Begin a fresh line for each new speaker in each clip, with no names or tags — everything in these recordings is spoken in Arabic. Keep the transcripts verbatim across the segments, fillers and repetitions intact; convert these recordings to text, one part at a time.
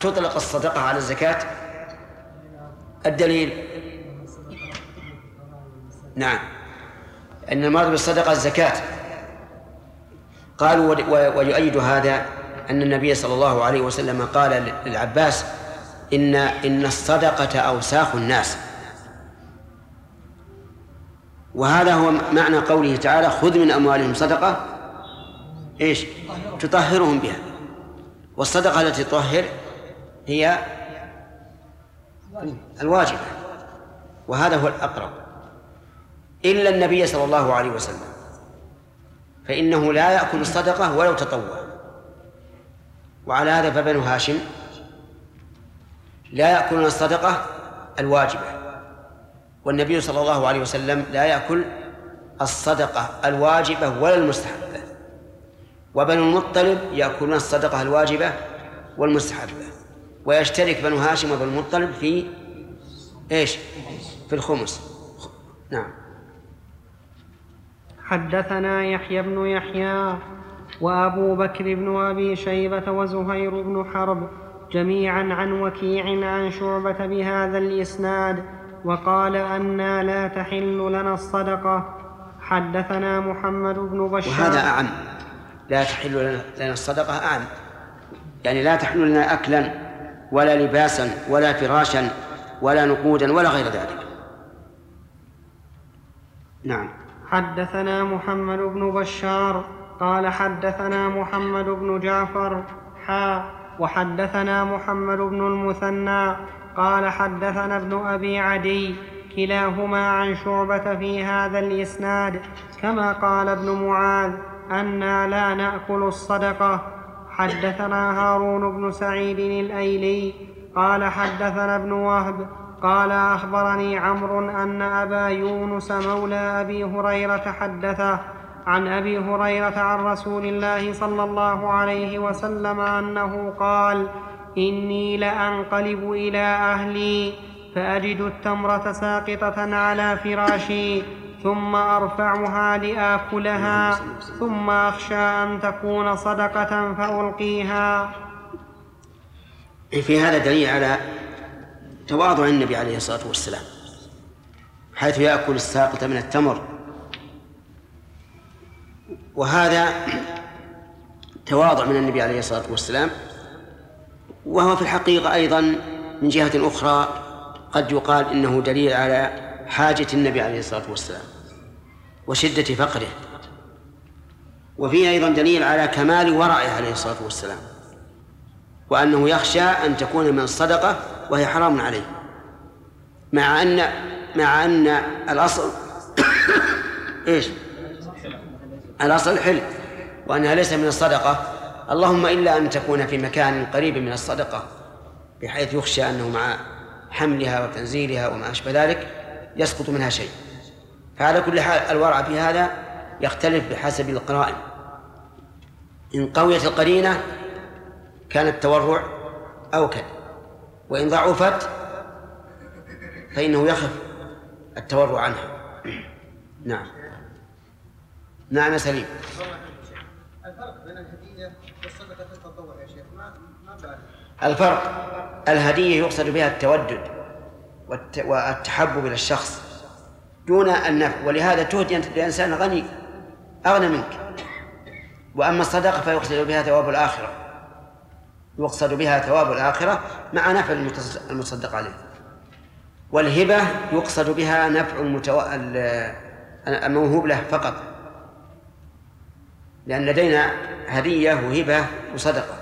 تطلق الصدقة على الزكاة؟ الدليل نعم أن المراد بالصدقة الزكاة. قالوا ويؤيد هذا أن النبي صلى الله عليه وسلم قال للعباس إن إن الصدقة أوساخ الناس، وهذا هو معنى قوله تعالى خذ من أموالهم صدقة إيش تطهرهم بها. والصدقة التي تطهر هي الواجبة، وهذا هو الأقرب، إلا النبي صلى الله عليه وسلم فإنه لا يأكل الصدقة ولو تطوع. وعلى هذا فبنو هاشم لا يأكلون الصدقة الواجبة، والنبي صلى الله عليه وسلم لا يأكل الصدقة الواجبة ولا المستحبة. وبنو المطلب يأكلون الصدقة الواجبة والمستحبة، ويشترك بنو هاشم وبنو المطلب في إيش؟ في الخمس. نعم.
حدثنا يحيى بن يحيى وأبو بكر بن أبي شيبة وزهير بن حرب جميعا عن وكيع عن شعبة بهذا الإسناد، وقال أنا لا تحل لنا الصدقة. حدثنا محمد بن بشار.
وهذا أعم، لا تحل لنا الصدقة أعم، يعني لا تحل لنا أكلا ولا لباسا ولا فراشا ولا نقودا ولا غير ذلك. نعم.
حدثنا محمد بن بشار قال حدثنا محمد بن جعفر حا وحدثنا محمد بن المثنى قال حدثنا ابن أبي عدي كلاهما عن شعبة في هذا الإسناد كما قال ابن معاذ أنا لا نأكل الصدقة. حدثنا هارون بن سعيد الأيلي قال حدثنا ابن وهب قال أخبرني عمرو أن أبا يونس مولى أبي هريرة حدثه عن أبي هريرة عن رسول الله صلى الله عليه وسلم أنه قال إني لأنقلب إلى أهلي فأجد التمرة ساقطة على فراشي ثم أرفعها لآكلها ثم أخشى أن تكون صدقة فألقيها.
في هذا دليل على تواضع النبي عليه الصلاة والسلام، حيث يأكل الساقط من التمر، وهذا تواضع من النبي عليه الصلاة والسلام، وهو في الحقيقة أيضا من جهة أخرى قد يقال إنه دليل على حاجة النبي عليه الصلاة والسلام وشدة فقره، وفيه أيضا دليل على كمال ورعه عليه الصلاة والسلام، وأنه يخشى أن تكون من الصدقة وهي حرام عليه، مع أن مع أن الأصل إيش؟ الأصل حل، وأنها ليس من الصدقة، اللهم إلا أن تكون في مكان قريب من الصدقة بحيث يخشى أنه مع حملها وتنزيلها وما أشبه ذلك يسقط منها شيء. فعلى كل حال الورع في هذا يختلف بحسب القرائن. إن قويت القرينة كان التورع أوكد، وإن ضعفت فإنه يخف التورع عنها. نعم. نعم سليم.
الفرق بين الهدية والصدقة التطوع يا شيخ ما ما بعرف.
الفرق الهدية يقصد بها التودد والتحبب إلى الشخص دون النفع، ولهذا تهدي لإنسان غني أغنى منك. وأما الصدقة فيقصد بها ثواب الآخرة، يقصد بها ثواب الآخرة مع نفع المتصدق عليه. والهبة يقصد بها نفع المتو... الموهوب له فقط، لأن لدينا هدية وهبة وصدقة.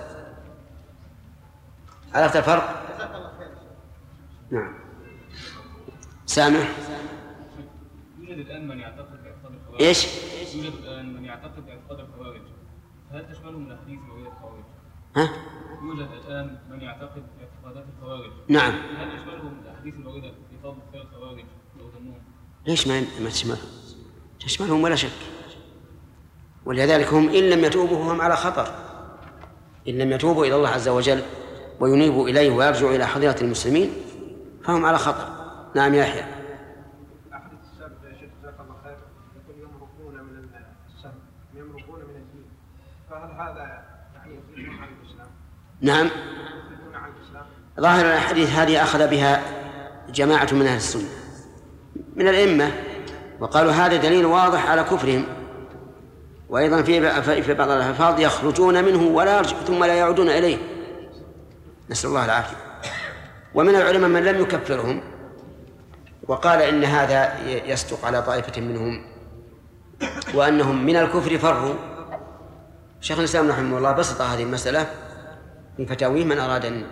عرفت الفرق؟ نعم. سامح.
يوجد الآن من يعتقد باعتقاد الخوارج.
إيش؟
يوجد الآن من يعتقد باعتقاد الخوارج، فهل تشملهم الأحاديث وغير الخوارج؟
ها؟
يوجد الآن من يعتقد باعتقادات الخوارج.
نعم.
هل يشملهم الأحاديث الواردة في فضل خير الخوارج لو ظنوهم؟
ليش ما ما تشملهم؟ تشملهم ولا شك، ولذلك هم إن لم يتوبوا هم على خطر، إن لم يتوبوا إلى الله عز وجل وينيبوا إليه ويرجعوا إلى حضرة المسلمين فهم على خطر. نعم يا يحيى.
أحاديث السابقة يا شيخ جزاك الله خير يقول يمرقون من السهم يمرقون من الدين، فهل هذا يعني يخرجهم عن الإسلام؟
نعم، ظاهر الحديث هذه أخذ بها جماعة من أهل السنة من الأئمة، وقالوا هذا دليل واضح على كفرهم. وأيضا في بعض الألفاظ يخرجون منه ولا ثم لا يعودون إليه، نسأل الله العافية. ومن العلماء من لم يكفرهم وقال إن هذا يصدق على طائفة منهم وأنهم من الكفر فروا. شيخ الإسلام رحمه الله بسط هذه المسألة من فتاويه، من أراد أن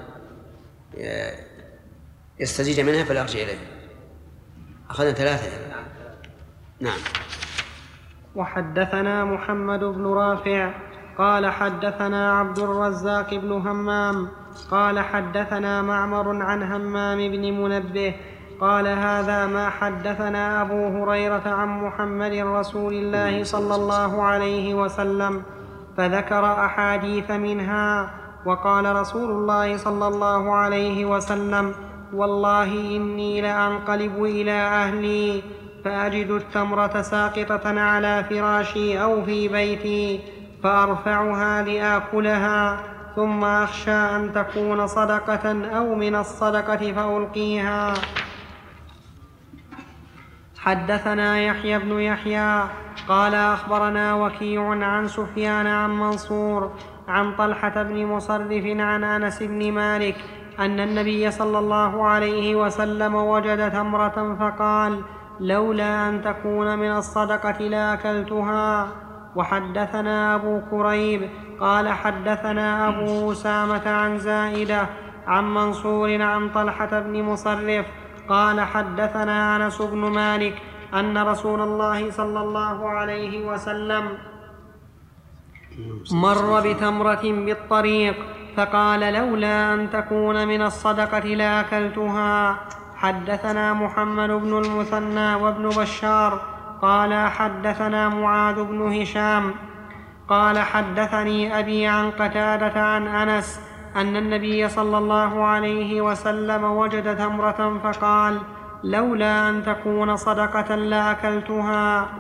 يستزيد منها فليرجع إليه. أخذنا ثلاثة. نعم.
وحدثنا محمد بن رافع قال حدثنا عبد الرزاق بن همام قال حدثنا معمر عن همام بن منبه قال هذا ما حدثنا أبو هريرة عن محمد رسول الله صلى الله عليه وسلم، فذكر أحاديث منها. وقال رسول الله صلى الله عليه وسلم: والله إني لأنقلب إلى أهلي فأجد التمرة ساقطة على فراشي أو في بيتي فأرفعها لآكلها، ثم أخشى أن تكون صدقة أو من الصدقة فألقيها. حدثنا يحيى بن يحيى قال أخبرنا وكيع عن سفيان عن منصور عن طلحة بن مصرف عن أنس بن مالك أن النبي صلى الله عليه وسلم وجد تمرة فقال: لولا أن تكون من الصدقة لأكلتها. وحدثنا أبو كريب قال حدثنا أبو أسامة عن زائدة عن منصور عن طلحة بن مصرف قال حدثنا أنس بن مالك أن رسول الله صلى الله عليه وسلم مر بتمرة بالطريق فقال: لولا أن تكون من الصدقة لأكلتها. حدثنا محمد بن المثنى وابن بشار قال حدثنا معاذ بن هشام قال حدثني أبي عن قتادة عن أنس أن النبي صلى الله عليه وسلم وجد تمرة فقال: لولا أن تكون صدقة لأكلتها.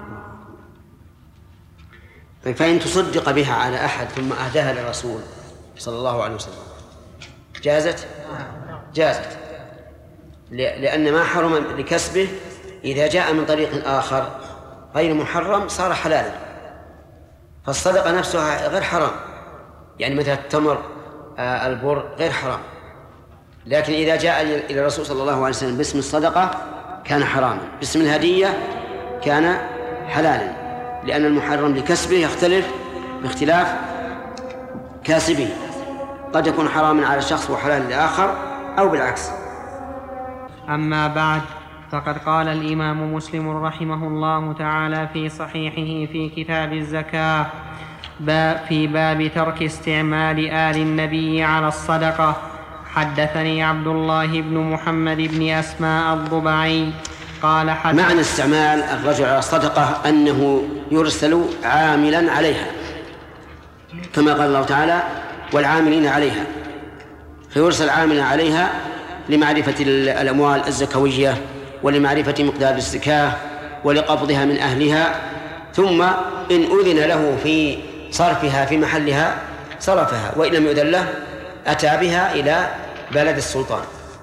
فإن تصدق بها على أحد ثم أهداها للرسول صلى الله عليه وسلم جازت؟ جازت، لأن ما حرم لكسبه إذا جاء من طريق آخر غير محرم صار حلالا، فالصدقة نفسها غير حرام، يعني مثل التمر البر غير حرام، لكن إذا جاء إلى الرسول صلى الله عليه وسلم باسم الصدقة كان حراما، باسم الهدية كان حلالا، لأن المحرم لكسبه يختلف باختلاف كاسبه، قد يكون حراما على شخص وحلال لآخر أو بالعكس.
أما بعد، فقد قال الإمام مسلم رحمه الله تعالى في صحيحه في كتاب الزكاة في باب ترك استعمال آل النبي على الصدقة: حدثني عبد الله بن محمد بن أسماء الضبعي قال حدث
معنى استعمال الرجل على الصدقة أنه يرسل عاملا عليها، كما قال الله تعالى: والعاملين عليها، فيرسل عاملا عليها لمعرفة الأموال الزكوية ولمعرفة مقدار الزكاة ولقبضها من أهلها، ثم إن أذن له في صرفها في محلها صرفها، وإن لم يؤذن له أتى بها إلى بلد السلطان.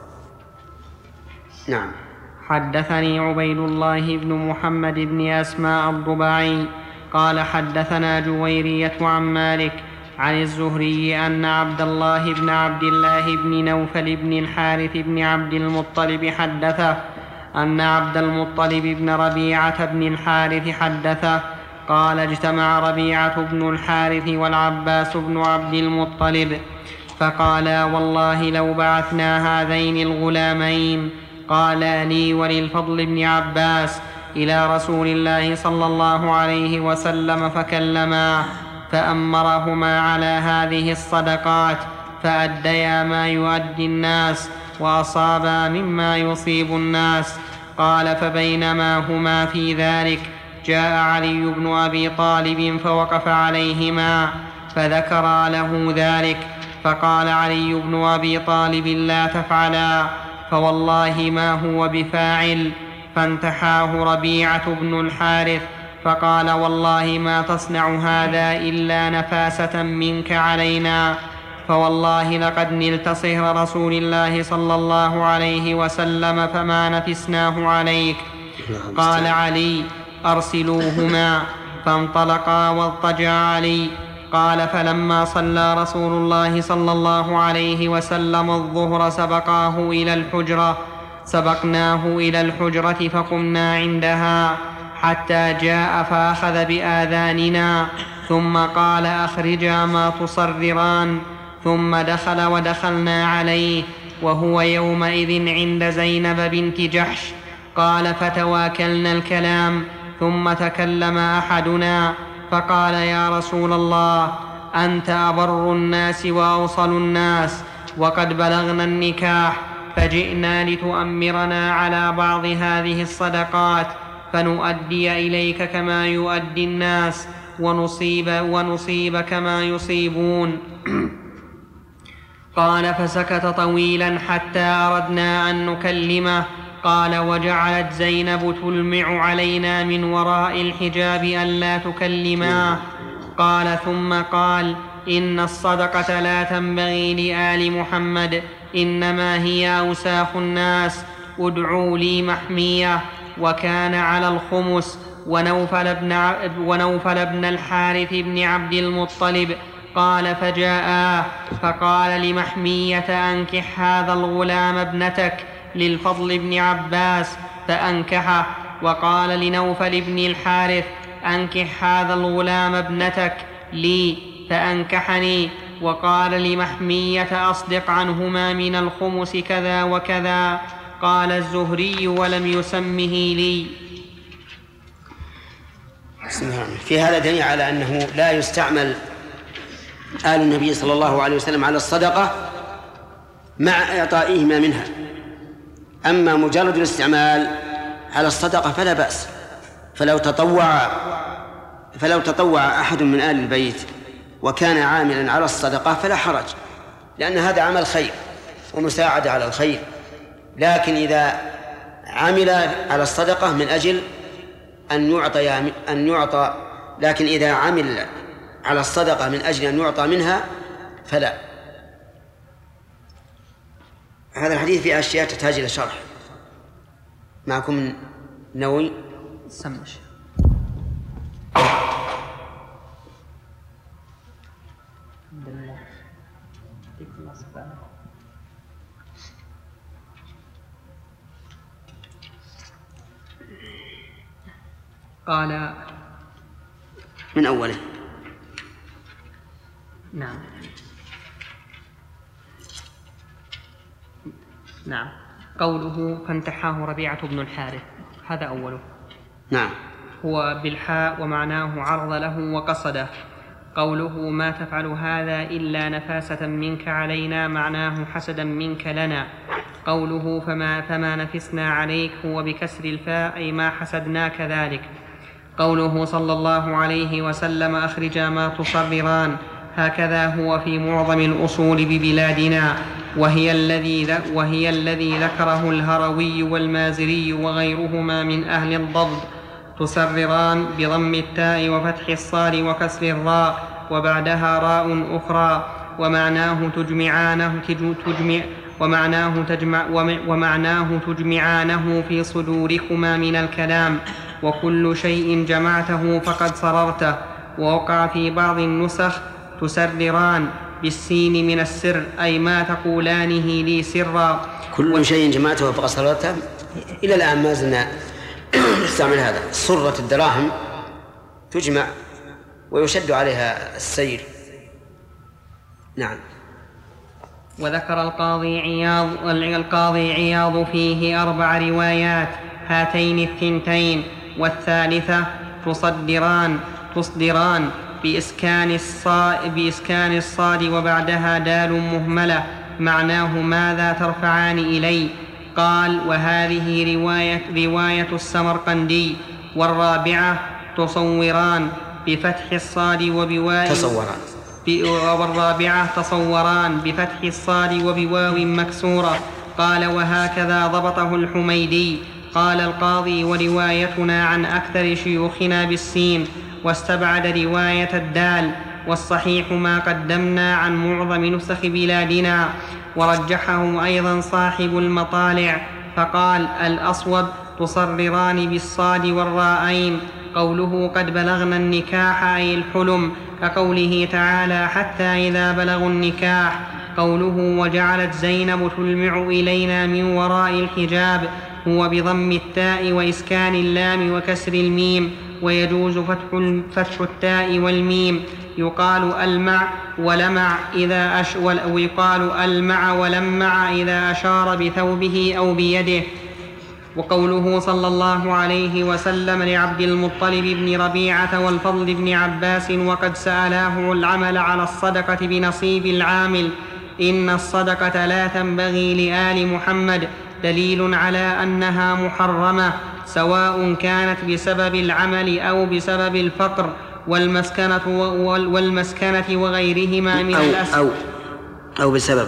نعم.
حدثني عبيد الله بن محمد بن أسماء الضبعي قال حدثنا جويرية عن مالك عن الزهري أن عبد الله بن عبد الله بن نوفل بن الحارث بن عبد المطلب حدثه أن عبد المطلب بن ربيعة بن الحارث حدثه قال: اجتمع ربيعة بن الحارث والعباس بن عبد المطلب فقالا: والله لو بعثنا هذين الغلامين، قال لي وللفضل بن عباس، إلى رسول الله صلى الله عليه وسلم فكلما فأمرهما على هذه الصدقات فأديا ما يؤدي الناس وأصابا مما يصيب الناس. قال: فبينما هما في ذلك جاء علي بن أبي طالب فوقف عليهما فذكرا له ذلك، فقال علي بن أبي طالب: لا تفعلا، فوالله ما هو بفاعل. فانتحاه ربيعة بن الحارث فقال: والله ما تصنع هذا إلا نفاسة منك علينا. فوالله لقد نلت صهر رسول الله صلى الله عليه وسلم فما نفسناه عليك. قال علي: أرسلوهما. فانطلقا واضطجع علي. قال: فلما صلى رسول الله صلى الله عليه وسلم الظهر سبقاه إلى الحجرة سبقناه إلى الحجرة فقمنا عندها حتى جاء فأخذ بآذاننا ثم قال: أخرجا ما تصرران. ثم دخل ودخلنا عليه وهو يومئذ عند زينب بنت جحش. قال: فتواكلنا الكلام ثم تكلم أحدنا فقال: يا رسول الله، أنت أبر الناس وأوصل الناس، وقد بلغنا النكاح، فجئنا لتؤمرنا على بعض هذه الصدقات فنؤدي إليك كما يؤدي الناس ونصيب, ونصيب كما يصيبون. قال: فسكت طويلا حتى أردنا أن نكلمه. قال: وجعلت زينب تلمع علينا من وراء الحجاب ألا تكلماه. قال: ثم قال: إن الصدقة لا تنبغي لآل محمد، إنما هي أوساخ الناس، ادعوا لي محمية. وكان على الخمس ونوفل بن, ونوفل بن الحارث بن عبد المطلب. قال: فجاءا فقال لمحمية: أنكح هذا الغلام ابنتك للفضل بن عباس، فأنكحه. وقال لنوفل بن الحارث: أنكح هذا الغلام ابنتك لي، فأنكحني. وقال لمحمية: أصدق عنهما من الخمس كذا وكذا. قال الزهري: ولم يسمه لي.
في هذا دليل على أنه لا يستعمل آل النبي صلى الله عليه وسلم على الصدقة مع إعطائهما منها. أما مجرد الاستعمال على الصدقة فلا بأس. فلو تطوع فلو تطوع أحد من آل البيت وكان عاملا على الصدقة فلا حرج، لأن هذا عمل خير ومساعدة على الخير. لكن إذا عمل على الصدقة من أجل أن يعطى أن يعطى لكن إذا عمل على الصدقة من أجل أن يعطى منها فلا. هذا الحديث فيه أشياء تحتاج إلى شرح. معكم نووي
سمش. قال
من أوله.
نعم نعم قوله: فانتحاه ربيعة بن الحارث، هذا أوله.
نعم.
هو بالحاء ومعناه عرض له وقصده. قوله: ما تفعل هذا إلا نفاسة منك علينا، معناه حسدا منك لنا. قوله: فما, فما نفسنا عليك، هو بكسر الفاء، أي ما حسدناك ذلك. قوله صلى الله عليه وسلم: أخرجا ما تصرران، هكذا هو في معظم الأصول ببلادنا، وهي الذي, وهي الذي ذكره الهروي والمازري وغيرهما من أهل الضبط. تسرران بضم التاء وفتح الصاد وكسر الراء وبعدها راء أخرى، ومعناه تجمعانه, تجمع ومعناه, تجمع ومعناه تجمعانه في صدوركما من الكلام، وكل شيء جمعته فقد سررته. ووقع في بعض النسخ: تسرران بالسين من السر، أي ما تقولانه لي سرا.
كل شيء جمعته فقد سررته. إلى الآن ما زلنا نستعمل هذا. صرة الدراهم تجمع ويشد عليها السير. نعم.
وذكر القاضي عياض القاضي عياض فيه أربع روايات: هاتين الثنتين، والثالثة تصدران تصدران بإسكان الصاد, بإسكان الصاد وبعدها دال مهملة، معناه ماذا ترفعان إلي. قال: وهذه رواية, رواية السمرقندي. والرابعة تصوران بفتح الصاد وبواو
تصوران
والرابعة تصوران بفتح الصاد وبواو مكسورة. قال: وهكذا ضبطه الحميدي. قال القاضي: وروايتنا عن أكثر شيوخنا بالسين، واستبعد رواية الدال. والصحيح ما قدمنا عن معظم نسخ بلادنا. ورجحه أيضا صاحب المطالع فقال: الأصوب تصرران بالصاد والراءين. قوله قد بلغنا النكاح أي الحلم، كقوله تعالى: حتى إذا بلغوا النكاح. قوله وجعلت زينب تلمع إلينا من وراء الحجاب، هو بضم التاء وإسكان اللام وكسر الميم، ويجوز فتح, فتح التاء والميم. يقال ألمع ولمع إذا أش ويقال ألمع ولمع إذا أشار بثوبه أو بيده. وقوله صلى الله عليه وسلم لعبد المطلب بن ربيعة والفضل بن عباس وقد سألاه العمل على الصدقة بنصيب العامل: إن الصدقة لا تنبغي لآل محمد، دليل على أنها محرمة، سواء كانت بسبب العمل أو بسبب الفقر والمسكنة, والمسكنة وغيرهما من الأسباب،
أو, أو بسبب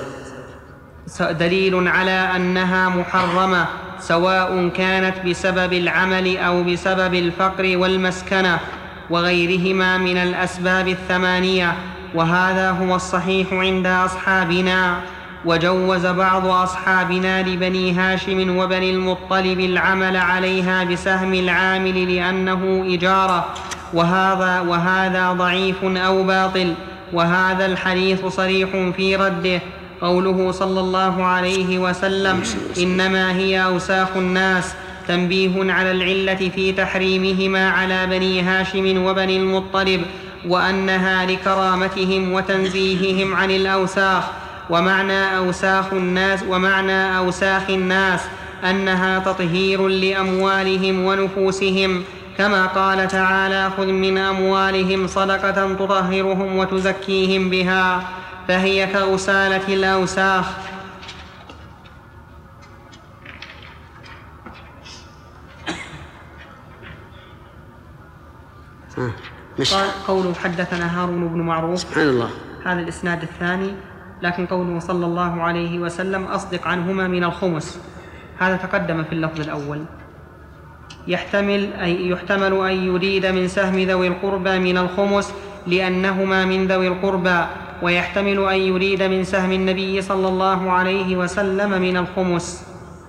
دليل على أنها محرمة، سواء كانت بسبب العمل أو بسبب الفقر والمسكنة وغيرهما من الأسباب الثمانية. وهذا هو الصحيح عند أصحابنا. وجوز بعض أصحابنا لبني هاشم وبني المطلب العمل عليها بسهم العامل لأنه إجارة، وهذا, وهذا ضعيف أو باطل، وهذا الحديث صريح في رده. قوله صلى الله عليه وسلم: إنما هي أوساخ الناس، تنبيه على العلة في تحريمهما على بني هاشم وبني المطلب، وأنها لكرامتهم وتنزيههم عن الأوساخ. ومعنى أوساخ الناس ومعنى أوساخ الناس أنها تطهير لأموالهم ونفوسهم، كما قال تعالى: خذ من أموالهم صدقة تطهرهم وتزكيهم بها، فهي كغسالة الأوساخ. قال قوله حدثنا هارون بن معروف،
سبحان الله،
هذا الإسناد الثاني. لكن قوله صلى الله عليه وسلم أصدق عنهما من الخمس، هذا تقدم في اللفظ الأول. يحتمل أي يحتمل أن يريد من سهم ذوي القربى من الخمس لأنهما من ذوي القربى، ويحتمل أن يريد من سهم النبي صلى الله عليه وسلم من الخمس.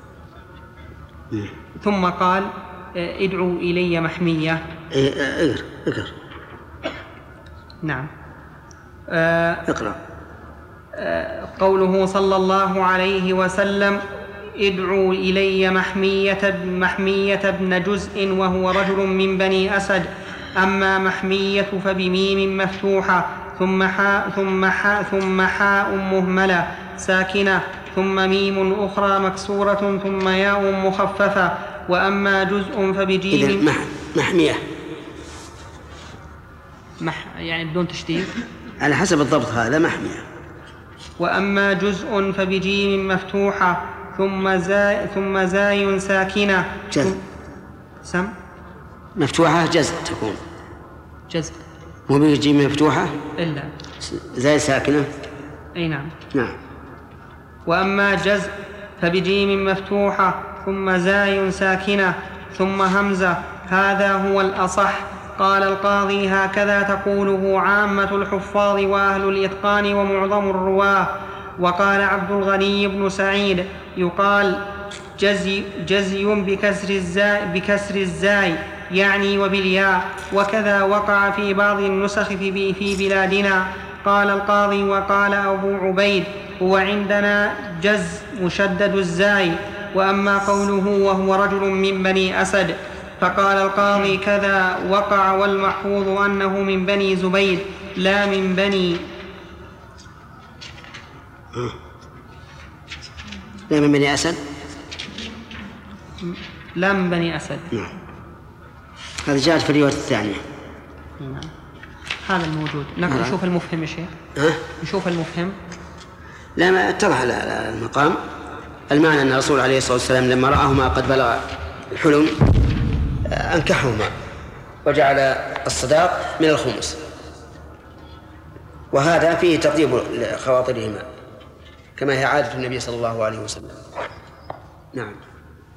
ثم قال: ادعوا إلي محمية.
اقرأ اقرأ
نعم.
اقرأ.
قوله صلى الله عليه وسلم: ادعوا إلي محمية, محمية بن جزء وهو رجل من بني أسد. أما محمية فبميم مفتوحة ثم حاء ثم حاء ثم حاء مهملة ساكنة ثم ميم أخرى مكسورة ثم ياء مخففة. وأما جزء فبجيم.
إذن محمية
مح يعني بدون تشديد
على حسب الضبط، هذا محمية.
وأما جزء فبجيم مفتوحة ثم زاي ثم زاي ساكنة.
جزء
سم
مفتوحة جزء تكون
جزء،
مو بجيم مفتوحة
إلا
زاي ساكنة.
أي نعم.
نعم.
وأما جزء فبجيم مفتوحة ثم زاي ساكنة ثم همزة، هذا هو الأصح. قال القاضي: هكذا تقوله عامة الحفاظ وأهل الإتقان ومعظم الرواه. وقال عبد الغني بن سعيد: يقال جزي, جزي بكسر الزاي, بكسر الزاي يعني وبالياء، وكذا وقع في بعض النسخ في, في بلادنا. قال القاضي: وقال أبو عبيد: هو عندنا جز مشدد الزاي. وأما قوله وهو رجل من بني أسد، فقال القاضي: كذا وقع، والمحفوظ أنه من بني زبيد لا من بني
لا من بني أسد
لا من بني أسد.
نعم. هذا جاءت في الرواية الثانية.
نعم. هذا الموجود. نحن نشوف المفهم يا شيخ.
ها؟
نشوف المفهم.
لا، ما اتضح المقام. المعنى أن الرسول عليه الصلاة والسلام لما رآهما قد بلغ الحلم أنكحهما وجعل الصداق من الخمس، وهذا فيه تطيب خواطرهما كما هي عادة النبي صلى الله عليه وسلم. نعم.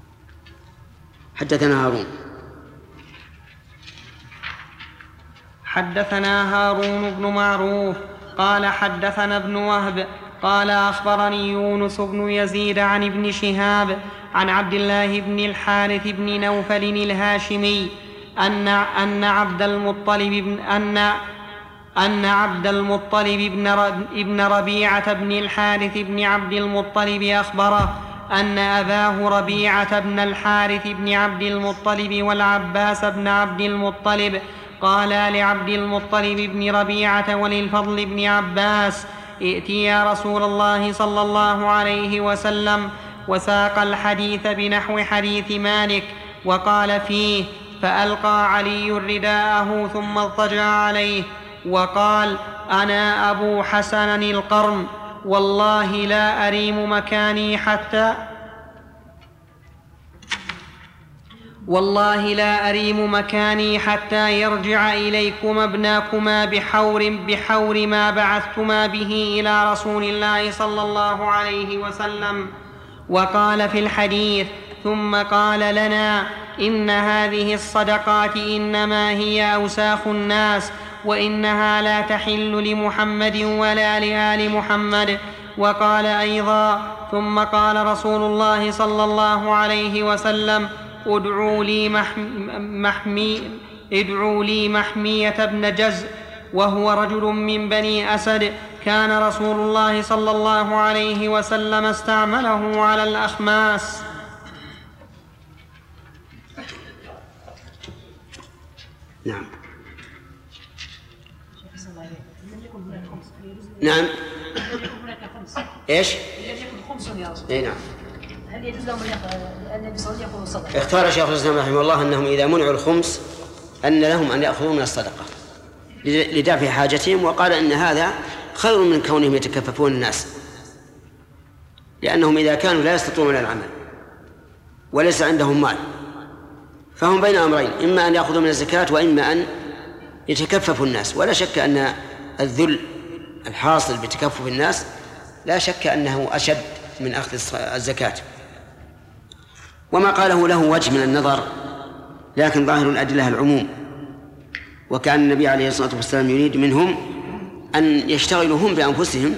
حدثنا هارون
حدثنا هارون بن معروف قال حدثنا ابن وهب قال أخبرني يونس بن يزيد عن ابن شهاب عن عبد الله بن الحارث بن نوفل الهاشمي أن أن عبد المطلب بن أن أن عبد المطلب بن ابن ربيعة بن الحارث بن عبد المطلب أخبره أن أباه ربيعة بن الحارث بن عبد المطلب والعباس بن عبد المطلب قالا لعبد المطلب بن ربيعة وللفضل بن عباس: ائتي يا رسول الله صلى الله عليه وسلم. وساق الحديث بنحو حديث مالك وقال فيه: فألقى علي رداءه ثم اضطجع عليه وقال: أنا أبو حسن القرن، والله لا أريم مكاني حتى والله لا أريم مكاني حتى يرجع إليكما ابناكما بحور بحور ما بعثتما به إلى رسول الله صلى الله عليه وسلم. وقال في الحديث: ثم قال لنا: إن هذه الصدقات إنما هي أوساخ الناس، وإنها لا تحل لمحمد ولا لآل محمد. وقال أيضا: ثم قال رسول الله صلى الله عليه وسلم: ادعوا لي, محمي ادعوا لي محمية بن جزء، وهو رجل من بني أسد، كان رسول الله صلى الله عليه وسلم استعمله على الأخماس.
نعم نعم ايش؟ اي نعم.
هل يجوز لهم ان النبي صلى الله عليه وسلم ياخذوا الصدقه؟
اختار شيخ الاسلام رحمه الله انهم اذا منعوا الخمس ان لهم ان ياخذوا من الصدقه لدفع حاجتهم، وقال ان هذا خير من كونهم يتكففون الناس، لانهم اذا كانوا لا يستطيعون العمل وليس عندهم مال فهم بين امرين: اما ان ياخذوا من الزكاه واما ان يتكففوا الناس. ولا شك ان الذل الحاصل بتكفف الناس لا شك انه اشد من اخذ الزكاه. وما قاله له وجه من النظر، لكن ظاهر الأدلة العموم. وكان النبي عليه الصلاة والسلام يريد منهم أن يشتغلوا هم بأنفسهم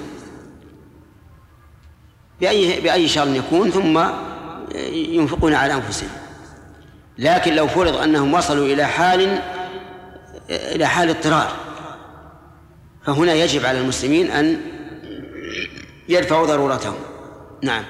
بأي, بأي شغل يكون ثم ينفقون على أنفسهم. لكن لو فرض أنهم وصلوا إلى حال إلى حال اضطرار فهنا يجب على المسلمين أن يدفعوا ضرورتهم. نعم.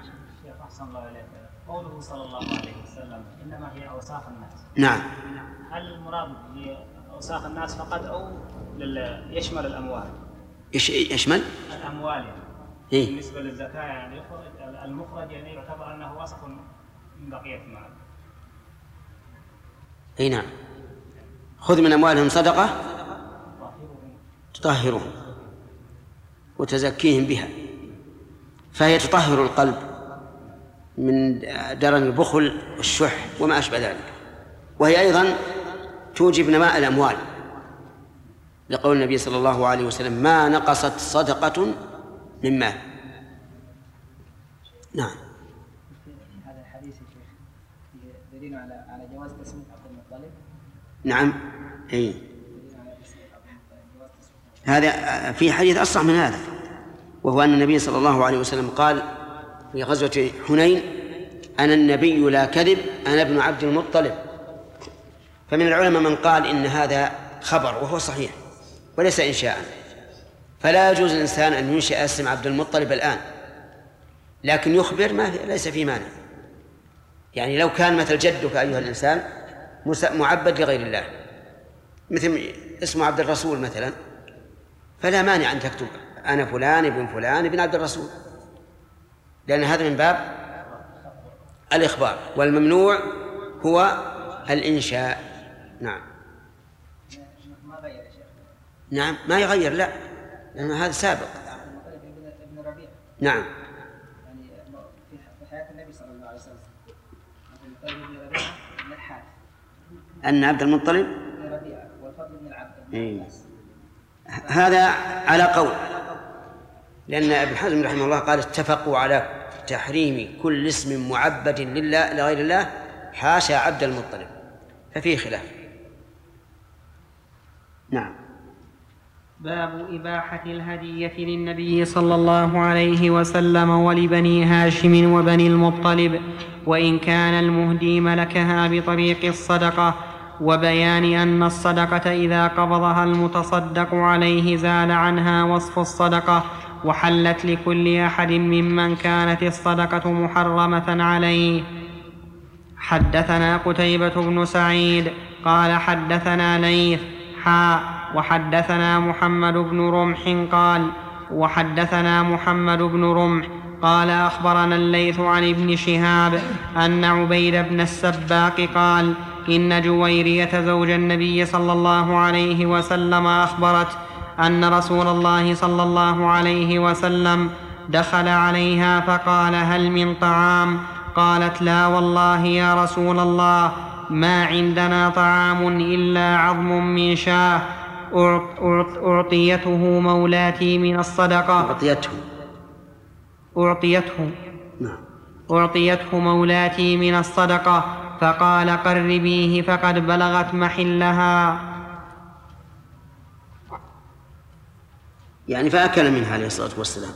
قوله صلى الله عليه وسلم إنما هي أوساخ الناس،
نعم،
هل المراد هي أوساخ الناس فقط أو يشمل الأموال؟
يشمل
الأموال يعني.
إيه؟
بالنسبة للزكاة يعني المخرج يعني يعتبر أنه وسخ من بقية المال.
أي نعم. خذ من أموالهم صدقة تطهرهم وتزكيهم بها، فهي تطهر القلب من درن البخل والشح وما أشبه ذلك. وهي أيضا توجب نماء الأموال، لقول النبي صلى الله عليه وسلم: ما نقصت صدقة من مال. نعم.
هذا الحديث دليل على على جواز تسمية عبد المطلب.
نعم. أي هذا في حديث أصح من هذا، وهو أن النبي صلى الله عليه وسلم قال في غزوة حنين: أنا النبي لا كذب، أنا ابن عبد المطلب. فمن العلماء من قال إن هذا خبر وهو صحيح وليس إنشاء، فلا يجوز الإنسان أن ينشئ اسم عبد المطلب الآن، لكن يخبر ما في ليس في مانع. يعني لو كان مثل جدك أيها الإنسان معبد لغير الله، مثل اسم عبد الرسول مثلا، فلا مانع أن تكتب أنا فلان ابن فلان ابن عبد الرسول، لأن هذا من باب الإخبار، والممنوع هو الإنشاء. نعم.
ما غير يا شيخ.
نعم ما يغير، لا، لأن هذا سابق.
ابن ربيع.
نعم.
يعني في حياة النبي صلى الله عليه وسلم عبد المطلب بن ربيعة بن الحارث.
أن عبد المطلب
بن ربيعة والفضل بن العبد.
إيه. هذا على قول، لأن ابن حزم رحمه الله قال: اتفقوا على تحريم كل اسم معبد لله لغير الله حاشا عبد المطلب، ففيه خلاف. نعم.
باب إباحة الهدية للنبي صلى الله عليه وسلم ولبني هاشم وبني المطلب، وإن كان المهدي ملكها بطريق الصدقة، وبيان أن الصدقة إذا قبضها المتصدق عليه زال عنها وصف الصدقة وحلت لكل أحد ممن كانت الصدقة محرمة عليه. حدثنا قتيبة بن سعيد قال حدثنا ليث حاء وحدثنا محمد بن رمح قال وحدثنا محمد بن رمح قال أخبرنا الليث عن ابن شهاب أن عبيد بن السباق قال إن جويرية زوج النبي صلى الله عليه وسلم أخبرت أن رسول الله صلى الله عليه وسلم دخل عليها فقال هل من طعام؟ قالت لا والله يا رسول الله ما عندنا طعام إلا عظم من شاه أعطيته مولاتي من الصدقة
أعطيته
أعطيته أعطيته مولاتي من الصدقة فقال قربيه فقد بلغت محلها.
يعني فأكل منها عليه الصلاة والسلام،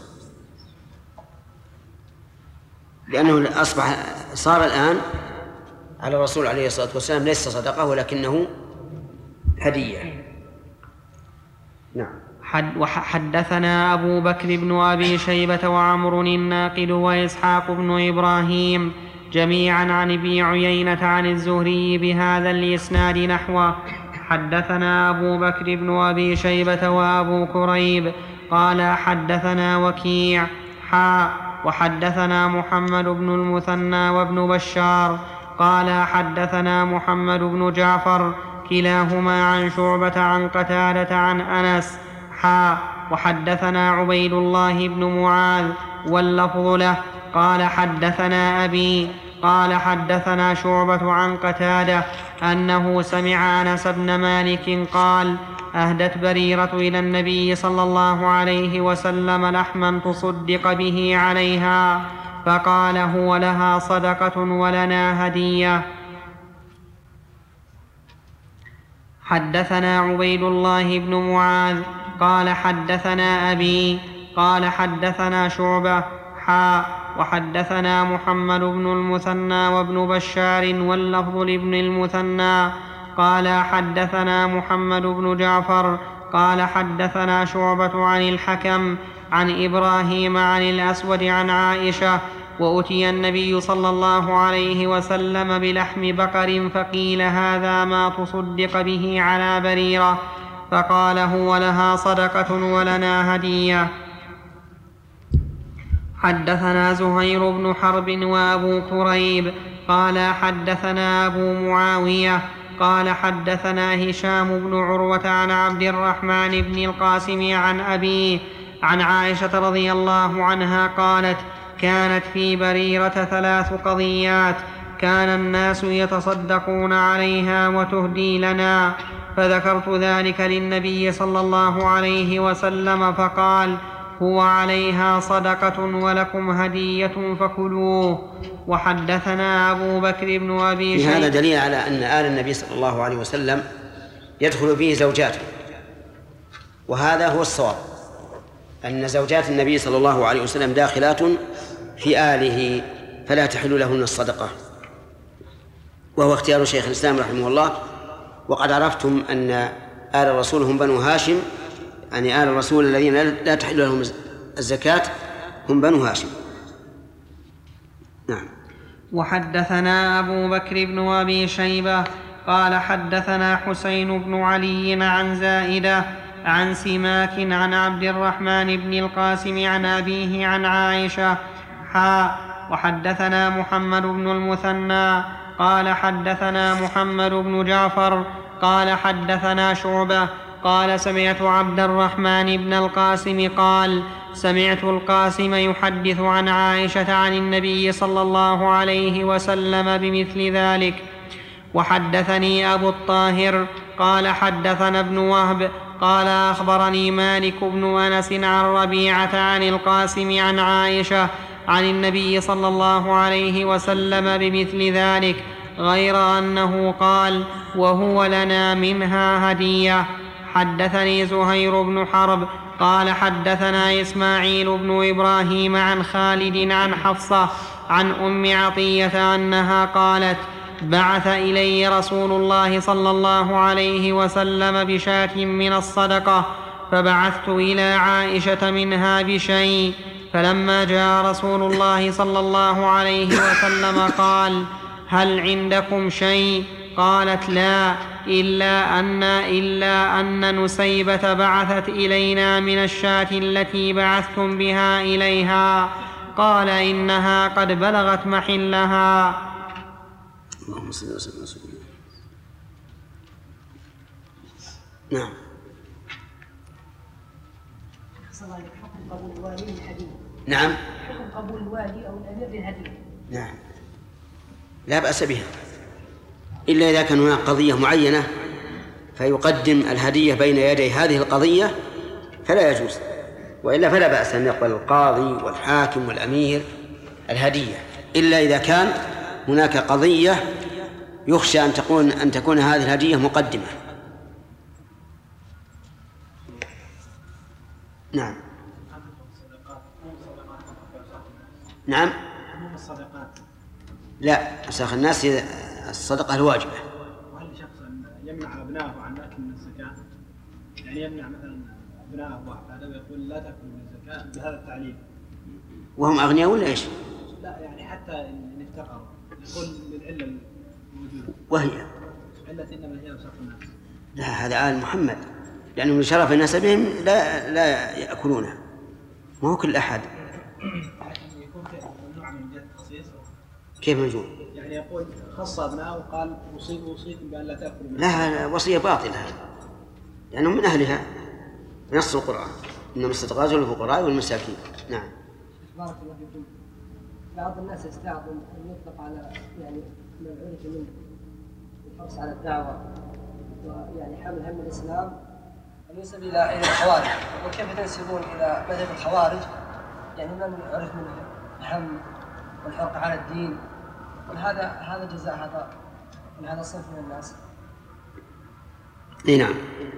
لأنه أصبح صار الآن على الرسول عليه الصلاة والسلام ليس صدقة ولكنه هدية. نعم.
وحدثنا أبو بكر بن أبي شيبة وعمر الناقد وإسحاق بن إبراهيم جميعا عن ابن عيينة عن الزهري بهذا الإسناد نحوه. حدثنا أبو بكر بن أبي شيبة وأبو كريب قال حدثنا وكيع حاء وحدثنا محمد بن المثنى وابن بشار قال حدثنا محمد بن جعفر كلاهما عن شعبة عن قتادة عن أنس حاء وحدثنا عبيد الله بن معاذ واللفظ له قال حدثنا أبي قال حدثنا شعبة عن قتادة أنه سمع أنس بن مالك قال أهدت بريرة إلى النبي صلى الله عليه وسلم لحما تصدق به عليها فقال هو لها صدقة ولنا هدية. حدثنا عبيد الله بن معاذ قال حدثنا أبي قال حدثنا شعبة حاء وحدثنا محمد بن المثنى وابن بشار واللفظ لابن المثنى قال حدثنا محمد بن جعفر قال حدثنا شعبة عن الحكم عن إبراهيم عن الأسود عن عائشة وأتي النبي صلى الله عليه وسلم بلحم بقر فقيل هذا ما تصدق به على بريرة فقال هو لها صدقة ولنا هدية. حدثنا زهير بن حرب وأبو كريب قال حدثنا أبو معاوية قال حدثنا هشام بن عروة عن عبد الرحمن بن القاسم عن أبيه عن عائشة رضي الله عنها قالت كانت في بريرة ثلاث قضيات كان الناس يتصدقون عليها وتهدي لنا فذكرت ذلك للنبي صلى الله عليه وسلم فقال هو عليها صدقة ولكم هدية فكلوه. وحدثنا أبو بكر بن أبي شيبة.
هذا دليل على أن آل النبي صلى الله عليه وسلم يدخل فيه زوجاته، وهذا هو الصواب أن زوجات النبي صلى الله عليه وسلم داخلات في آله فلا تحل لهن الصدقة، وهو اختيار شيخ الإسلام رحمه الله. وقد عرفتم أن آل الرسول هم بنو هاشم، يعني آل الرسول الذين لا تحل لهم الزكاة هم بنو هاشم. نعم.
وحدثنا أبو بكر بن أبي شيبة قال حدثنا حسين بن علي عن زائدة عن سماك عن عبد الرحمن بن القاسم عن أبيه عن عائشة حاء وحدثنا محمد بن المثنى قال حدثنا محمد بن جعفر قال حدثنا شعبة قال سمعت عبد الرحمن بن القاسم قال سمعت القاسم يحدث عن عائشة عن النبي صلى الله عليه وسلم بمثل ذلك. وحدثني أبو الطاهر قال حدثنا ابن وهب قال أخبرني مالك بن أنس عن ربيعة عن القاسم عن عائشة عن النبي صلى الله عليه وسلم بمثل ذلك غير أنه قال وهو لنا منها هدية. حدثني زهير بن حرب قال حدثنا إسماعيل بن إبراهيم عن خالد عن حفصة عن أم عطية أنها قالت بعث إلي رسول الله صلى الله عليه وسلم بشاة من الصدقة فبعثت إلى عائشة منها بشيء، فلما جاء رسول الله صلى الله عليه وسلم قال هل عندكم شيء؟ قالت لا إلا أن, إلا أن نسيبة بعثت إلينا من الشاة التي بعثتم بها إليها. قال إنها قد بلغت محلها.
اللهم صل وسلم على سيدنا. نعم.
حكم قبول الوالي للهدية.
نعم.
حكم قبول الوالي أو الأمير للهدية.
نعم. لا بأس بها، إلا إذا كان هناك قضية معينة فيقدم الهدية بين يدي هذه القضية فلا يجوز، وإلا فلا بأس أن يقبل القاضي والحاكم والأمير الهدية، إلا إذا كان هناك قضية يخشى أن تكون أن تكون هذه الهدية مقدمة. نعم. نعم. لا، أساخ الناس الصدقة الواجبة.
وهل شخص يمنع أبنائه عن الأكل من الزكاة؟ يعني يمنع مثلا أبنائه وأحفاده ويقول لا تأكلوا من الزكاة بهذا التعليل.
وهم أغنياء ولا إيش؟
لا، يعني حتى إن افتقروا يقول للعلة الموجودة.
وهي؟
علة إنما هي وسط الناس.
لا، هذا آل محمد، لأنه من شرف الناس بهم لا لا يأكلونه، ما هو كل أحد.
يكون ممنوع من جهة التخصيص.
كيف مجنون؟
يعني يقول خص أبنائه وقال وصيب وصيكم بأن لا تأكلوا منه.
لا، وصية باطلة لأنهم من أهلها نص القرآن إنما الصدقات للفقراء والمساكين. نعم.
بارك الله فيكم. بعض الناس يستعظم أن يطلق على يعني من عرف منه الحرص على الدعوة ويعني حمل هم الإسلام أن ينسب إلى إلى الخوارج، وكيف تنسبون إلى مذهب الخوارج يعني من عرف منه الهم والحرق على الدين، وهذا هذا جزاء هذا من هذا الصنف من الناس.
اي نعم،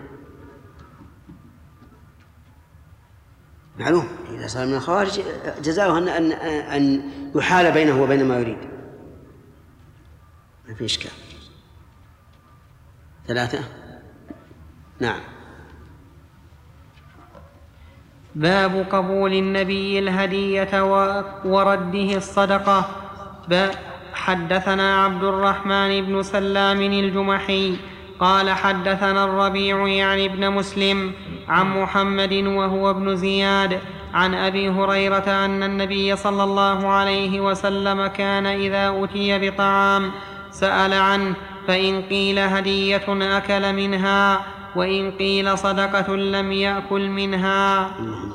معلوم إذا صار من الخوارج جزاؤه أن أن أن يحال بينه وبين ما يريد، ما في إشكال. ثلاثة. نعم.
باب قبول النبي الهدية ورده الصدقة. حدثنا عبد الرحمن بن سلام الجمحي قال حدثنا الربيع يعني ابن مسلم عن محمد وهو ابن زياد عن أبي هريرة أن النبي صلى الله عليه وسلم كان إذا أتي بطعام سأل عنه، فإن قيل هدية أكل منها، وإن قيل صدقة لم يأكل منها.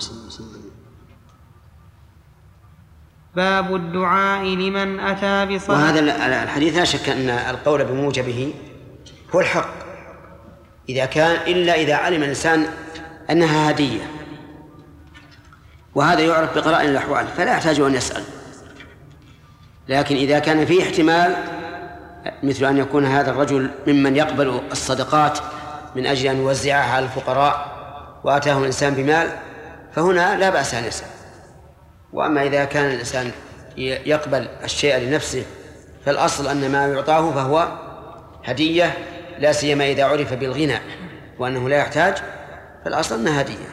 باب الدعاء لمن أتى بصدقة.
وهذا الحديث لا شك أن القول بموجبه هو الحق إذا كان إلا إذا علم الإنسان أنها هدية، وهذا يعرف بقرائن الأحوال فلا يحتاج أن يسأل. لكن إذا كان فيه احتمال مثل أن يكون هذا الرجل ممن يقبل الصدقات من أجل أن يوزعها على الفقراء وأتاه الإنسان بمال، فهنا لا بأس أن يسأل. وأما إذا كان الإنسان يقبل الشيء لنفسه فالأصل أن ما يعطاه فهو هدية، لا سيما إذا عرف بالغنى وأنه لا يحتاج، فالأصل أنها هدية.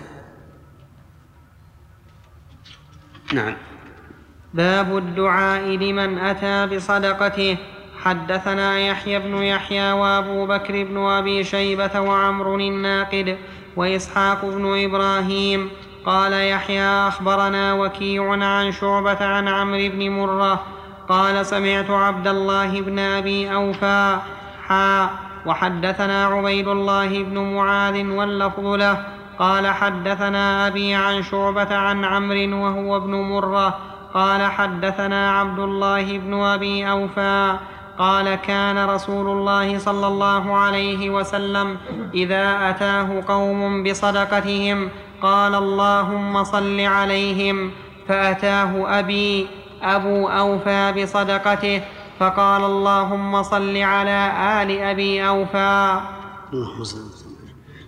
نعم.
باب الدعاء لمن أتى بصدقته. حدثنا يحيى بن يحيى وأبو بكر بن أبي شيبة وعمر الناقد وإسحاق بن إبراهيم. قال يحيى أخبرنا وكيع عن شعبة عن عمرو بن مرة قال سمعت عبد الله بن أبي أوفى حا وحدثنا عبيد الله بن معاذ واللفظ له قال حدثنا أبي عن شعبة عن عمرو وهو ابن مرة قال حدثنا عبد الله بن أبي أوفى قال كان رسول الله صلى الله عليه وسلم إذا أتاه قوم بصدقتهم قال اللهم صل عليهم، فأتاه أبي أبو أوفى بصدقته فقال اللهم صل على آل أبي أوفى.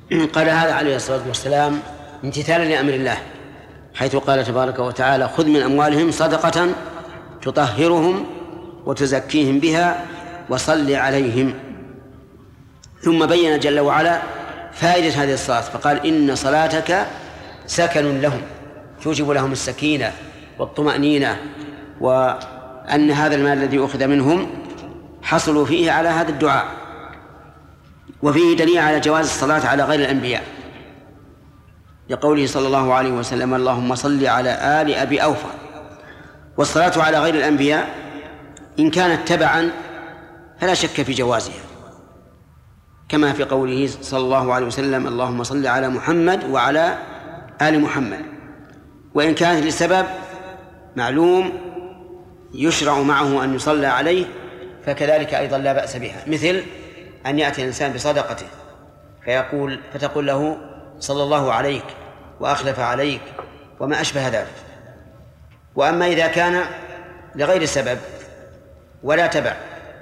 قال هذا عليه الصلاة والسلام امتثالا لأمر الله، حيث قال تبارك وتعالى: خذ من أموالهم صدقة تطهرهم وتزكيهم بها وصل عليهم. ثم بين جل وعلا فائدة هذه الصلاة فقال: إن صلاتك سكن لهم، توجب لهم السكينة والطمأنينة، وأن هذا المال الذي أخذ منهم حصلوا فيه على هذا الدعاء. وفيه دليل على جواز الصلاة على غير الأنبياء لقوله صلى الله عليه وسلم: اللهم صل على آل أبي أوفى. والصلاة على غير الأنبياء إن كانت تبعا فلا شك في جوازها، كما في قوله صلى الله عليه وسلم: اللهم صل على محمد وعلى آل محمد. وإن كانت لسبب معلوم يشرع معه أن يصلى عليه فكذلك أيضا لا بأس بها، مثل أن يأتي الإنسان بصدقته فيقول فتقول له: صلى الله عليك وأخلف عليك وما أشبه ذلك. وأما إذا كان لغير سبب ولا تبع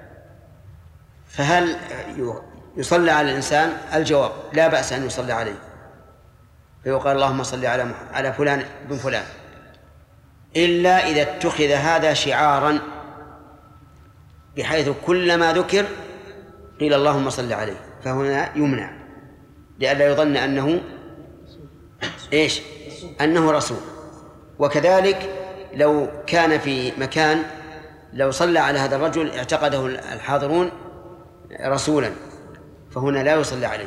فهل يصلى على الإنسان؟ الجواب: لا بأس أن يصلى عليه، فيقال: اللهم صل على على فلان بن فلان، إلا إذا اتخذ هذا شعارا بحيث كلما ذكر قيل اللهم صل عليه، فهنا يمنع لئلا يظن أنه إيش؟ أنه رسول. وكذلك لو كان في مكان لو صلى على هذا الرجل اعتقده الحاضرون رسولا فهنا لا يصلى عليه،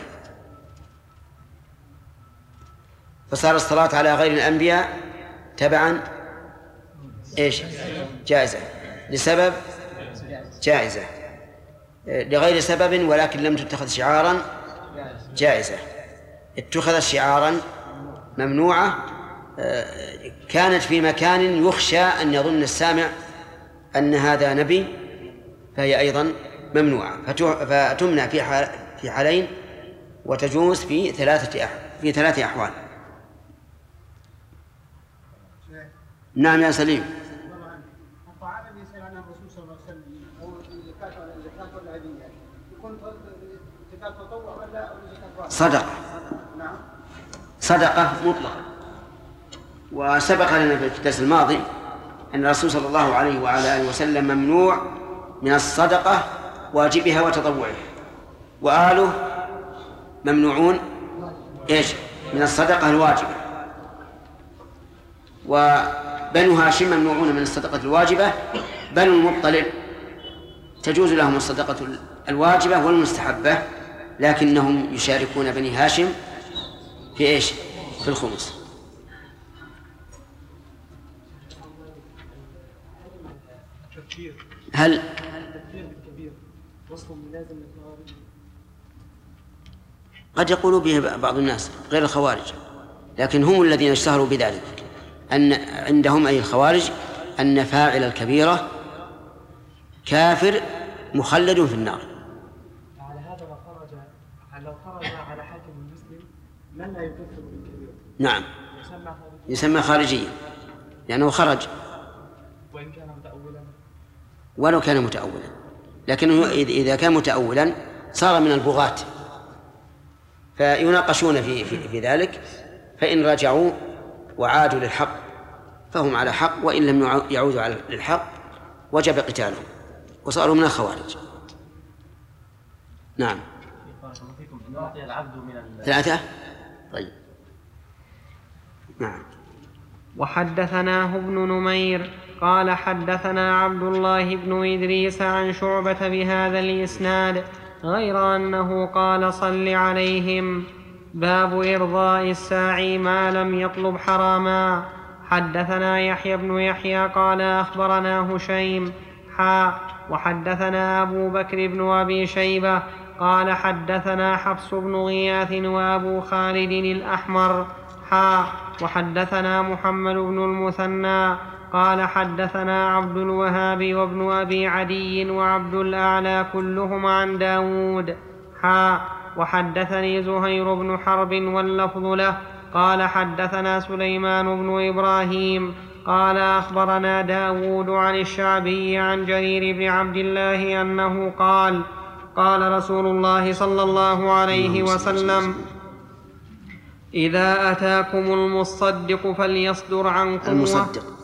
فصار الصلاة على غير الأنبياء تبعا إيش؟ جائزة، لسبب جائزة، لغير سبب ولكن لم تتخذ شعارا جائزة. اتخذت شعارا ممنوعة كانت في مكان يخشى أن يظن السامع أن هذا نبي فهي أيضا ممنوعة، فتمنع في في حالين وتجوز في ثلاثة في ثلاث أحوال. نعم يا سليم.
الطعام اللي يسأل عنه الرسول صلى الله عليه وسلم أو الزكاة ولا الزكاة ولا العيدية يكون زكاة تطوع ولا أو زكاة واجب؟
صدقة.
نعم.
صدقة مطلقة. وسبق لنا في الدرس الماضي أن الرسول صلى الله عليه وعلى آله وسلم ممنوع من الصدقة واجبها وتطوعها، وآله ممنوعون إيش؟ من الصدقة الواجبة. وبنو هاشم ممنوعون من الصدقة الواجبة، بنو المطلب تجوز لهم الصدقة الواجبة والمستحبة، لكنهم يشاركون بني هاشم في إيش؟ في الخمس. هل قد يقول به بعض الناس غير الخوارج، لكن هم الذين اشتهروا بذلك، أن عندهم أي الخوارج أن فاعل الكبيرة كافر مخلد في النار.
على هذا لو خرج لو خرج على حاكم المسلم من لا يكفر بالكبيرة
نعم يسمى خارجيا لأنه خرج
وإن كان متأولا،
ولو كان متأولا، لكنه إذا كان متأولا صار من البغاة، فيناقشون في, في, في ذلك، فإن رجعوا وعادوا للحق فهم على حق، وإن لم يعودوا على للحق وجب قتالهم وصاروا من الخوارج. نعم. ثلاثة. طيب. نعم.
وحدثناه ابن نمير قال حدثنا عبد الله بن إدريس عن شعبة بهذا الإسناد غير أنه قال صل عليهم. باب إرضاء الساعي ما لم يطلب حراما. حدثنا يحيى بن يحيى قال أخبرنا هشيم حا وحدثنا أبو بكر بن أبي شيبة قال حدثنا حفص بن غياث وأبو خالد الأحمر حا وحدثنا محمد بن المثنى قال حدثنا عبد الوهاب وابن أبي عدي وعبد الأعلى كلهم عن داود حا وحدثني زهير بن حرب واللفظ له قال حدثنا سليمان بن إبراهيم قال أخبرنا داود عن الشعبي عن جرير بن عبد الله أنه قال قال رسول الله صلى الله عليه وسلم إذا أتاكم المصدق فليصدر عنكم
المصدق
و...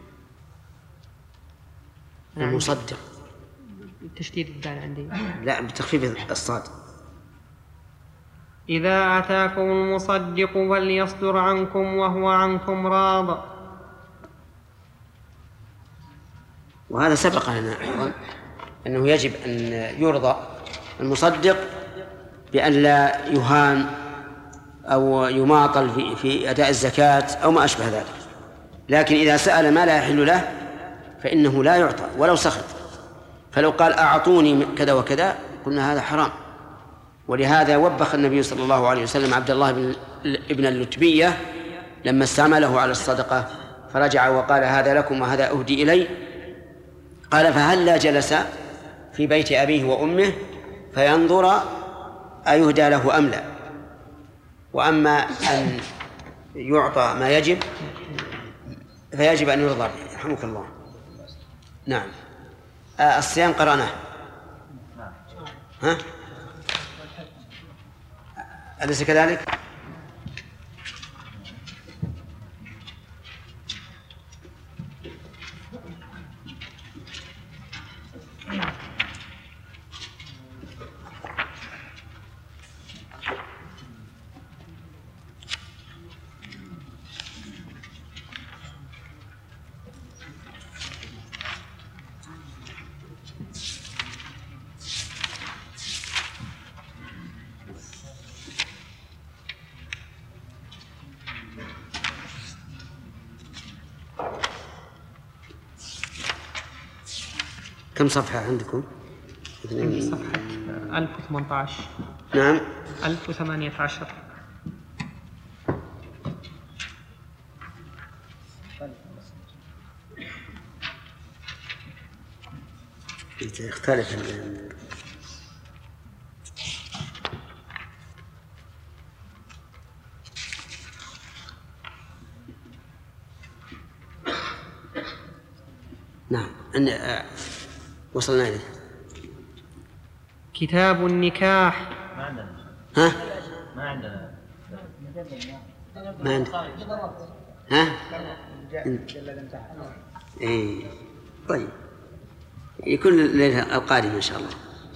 المصدق
تشديد الدال عندي.
لا، بتخفيف الصاد.
إذا أتاكم المصدق فليصدر عنكم وهو عنكم راض.
وهذا سبق لنا أيضا أنه يجب أن يرضى المصدق بأن لا يهان أو يماطل في, في أداء الزكاة أو ما أشبه ذلك. لكن إذا سأل ما لا يحل له فإنه لا يعطى ولو سخط. فلو قال أعطوني كذا وكذا قلنا هذا حرام. ولهذا وبخ النبي صلى الله عليه وسلم عبد الله بن اللتبية لما استعمله على الصدقة فرجع وقال هذا لكم وهذا أهدي إلي. قال فهلا جلس في بيت أبيه وأمه فينظر أيهدى له أم لا. وأما أن يعطى ما يجب فيجب أن يرضى به. رحمك الله. نعم. آه الصيام قرأناه. ها؟ أليس كذلك؟ كم صفحة عندكم؟
صفحة ألف وثمانية عشر.
نعم.
ألف وثمانية عشر.
يختلف. نعم. أن وصلنا إليه.
كتاب النكاح.
ما عندنا.
ها؟
ما عندنا.
ما عندنا. ها؟ إيه. طيب. يكون الليلة القادمة إن شاء الله.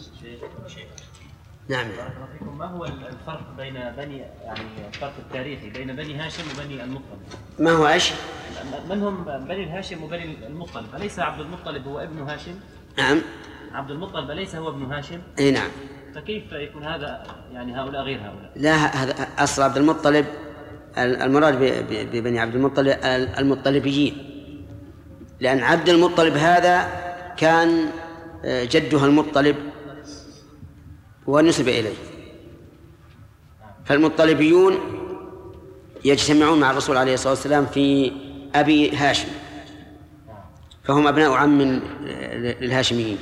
نعم.
ما هو الفرق بين بني يعني الفرق التاريخي بين بني هاشم وبني المطلب؟
ما هو إيش؟
من هم بني هاشم وبني المطلب؟ أليس عبد المطلب هو ابن هاشم؟
نعم.
عبد المطلب أليس هو ابن هاشم؟
أي نعم.
فكيف يكون هذا يعني هؤلاء غير هؤلاء؟
لا، هذا أصل عبد المطلب. المراد ببني عبد المطلب المطلبيين، لأن عبد المطلب هذا كان جدها المطلب ونسب إليه. فالمطلبيون يجتمعون مع الرسول عليه الصلاة والسلام في أبي هاشم، فهم أبناء عم للهاشميين.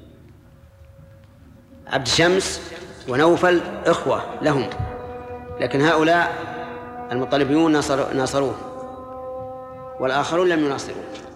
عبد شمس ونوفل إخوة لهم، لكن هؤلاء المطلبيون ناصروه والآخرون لم يناصروه.